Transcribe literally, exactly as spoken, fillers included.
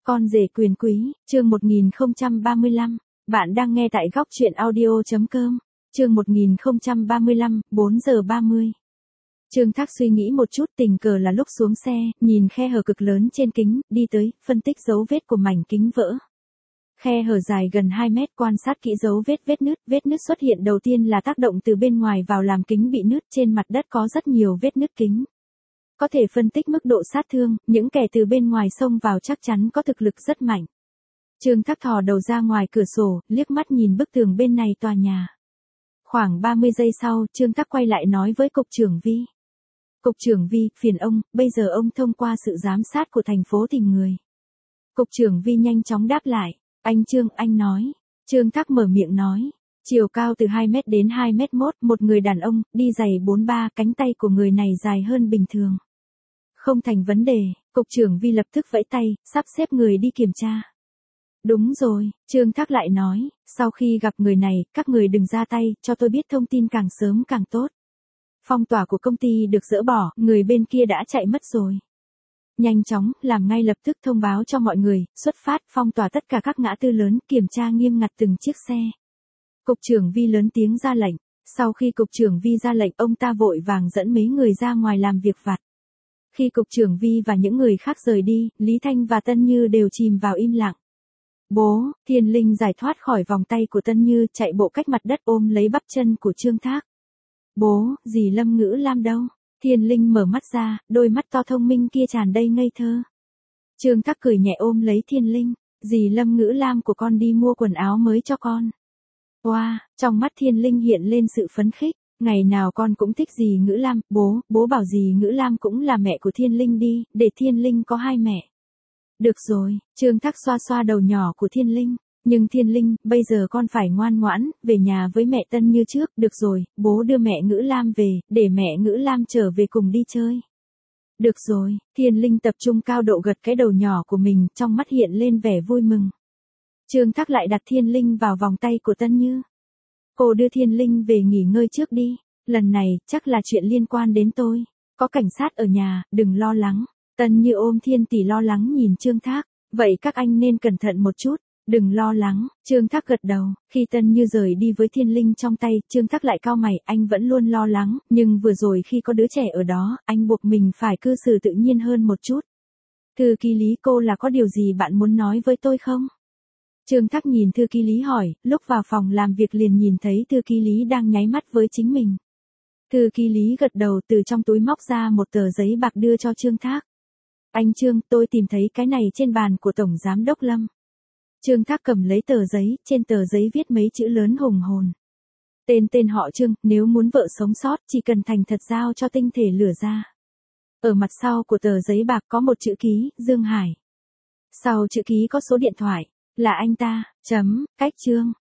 Con rể quyền quý, chương một nghìn không trăm ba mươi lăm. Bạn đang nghe tại góc truyện audio chấm com. Chương một nghìn không trăm ba mươi lăm, bốn giờ ba mươi. Trương Thác suy nghĩ một chút, tình cờ là lúc xuống xe, nhìn khe hở cực lớn trên kính, đi tới, phân tích dấu vết của mảnh kính vỡ. Khe hở dài gần hai mét, quan sát kỹ dấu vết vết nứt, vết nứt xuất hiện đầu tiên là tác động từ bên ngoài vào làm kính bị nứt, trên mặt đất có rất nhiều vết nứt kính. Có thể phân tích mức độ sát thương, những kẻ từ bên ngoài xông vào chắc chắn có thực lực rất mạnh. Trương Thác thò đầu ra ngoài cửa sổ, liếc mắt nhìn bức tường bên này tòa nhà. Khoảng ba mươi giây sau, Trương Thác quay lại nói với Cục trưởng Vi. Cục trưởng Vi, phiền ông, bây giờ ông thông qua sự giám sát của thành phố tìm người. Cục trưởng Vi nhanh chóng đáp lại. Anh Trương, anh nói. Trương Thác mở miệng nói. Chiều cao từ hai mét đến hai mét mốt, một người đàn ông, đi giày bốn ba, cánh tay của người này dài hơn bình thường. Không thành vấn đề, Cục trưởng Vi lập tức vẫy tay, sắp xếp người đi kiểm tra. Đúng rồi, Trương Thác lại nói, sau khi gặp người này, các người đừng ra tay, cho tôi biết thông tin càng sớm càng tốt. Phong tỏa của công ty được dỡ bỏ, người bên kia đã chạy mất rồi. Nhanh chóng, làm ngay lập tức thông báo cho mọi người, xuất phát, phong tỏa tất cả các ngã tư lớn, kiểm tra nghiêm ngặt từng chiếc xe. Cục trưởng Vi lớn tiếng ra lệnh, sau khi Cục trưởng Vi ra lệnh, ông ta vội vàng dẫn mấy người ra ngoài làm việc vặt. Khi Cục trưởng Vi và những người khác rời đi, Lý Thanh và Tân Như đều chìm vào im lặng. Bố, Thiên Linh giải thoát khỏi vòng tay của Tân Như, chạy bộ cách mặt đất ôm lấy bắp chân của Trương Thác. Bố, dì Lâm Ngữ Lam đâu? Thiên Linh mở mắt ra, đôi mắt to thông minh kia tràn đầy ngây thơ. Trương Thác cười nhẹ ôm lấy Thiên Linh, dì Lâm Ngữ Lam của con đi mua quần áo mới cho con. Wow, trong mắt Thiên Linh hiện lên sự phấn khích, ngày nào con cũng thích dì Ngữ Lam, bố, bố bảo dì Ngữ Lam cũng là mẹ của Thiên Linh đi, để Thiên Linh có hai mẹ. Được rồi, Trương Thác xoa xoa đầu nhỏ của Thiên Linh, nhưng Thiên Linh, bây giờ con phải ngoan ngoãn, về nhà với mẹ Tân như trước, được rồi, bố đưa mẹ Ngữ Lam về, để mẹ Ngữ Lam trở về cùng đi chơi. Được rồi, Thiên Linh tập trung cao độ gật cái đầu nhỏ của mình, trong mắt hiện lên vẻ vui mừng. Trương Thác lại đặt Thiên Linh vào vòng tay của Tân Như. Cô đưa Thiên Linh về nghỉ ngơi trước đi, lần này, chắc là chuyện liên quan đến tôi. Có cảnh sát ở nhà, đừng lo lắng. Tân Như ôm Thiên tỷ lo lắng nhìn Trương Thác, vậy các anh nên cẩn thận một chút, đừng lo lắng. Trương Thác gật đầu, khi Tân Như rời đi với Thiên Linh trong tay, Trương Thác lại cau mày, anh vẫn luôn lo lắng, nhưng vừa rồi khi có đứa trẻ ở đó, anh buộc mình phải cư xử tự nhiên hơn một chút. Thư ký Lý, cô là có điều gì bạn muốn nói với tôi không? Trương Thác nhìn thư ký Lý hỏi, lúc vào phòng làm việc liền nhìn thấy thư ký Lý đang nháy mắt với chính mình. Thư ký Lý gật đầu, từ trong túi móc ra một tờ giấy bạc đưa cho Trương Thác. Anh Trương, tôi tìm thấy cái này trên bàn của Tổng Giám đốc Lâm. Trương Thác cầm lấy tờ giấy, trên tờ giấy viết mấy chữ lớn hùng hồn. Tên tên họ Trương, nếu muốn vợ sống sót, chỉ cần thành thật giao cho tinh thể lửa ra. Ở mặt sau của tờ giấy bạc có một chữ ký, Dương Hải. Sau chữ ký có số điện thoại, là anh ta, chấm, cách Trương.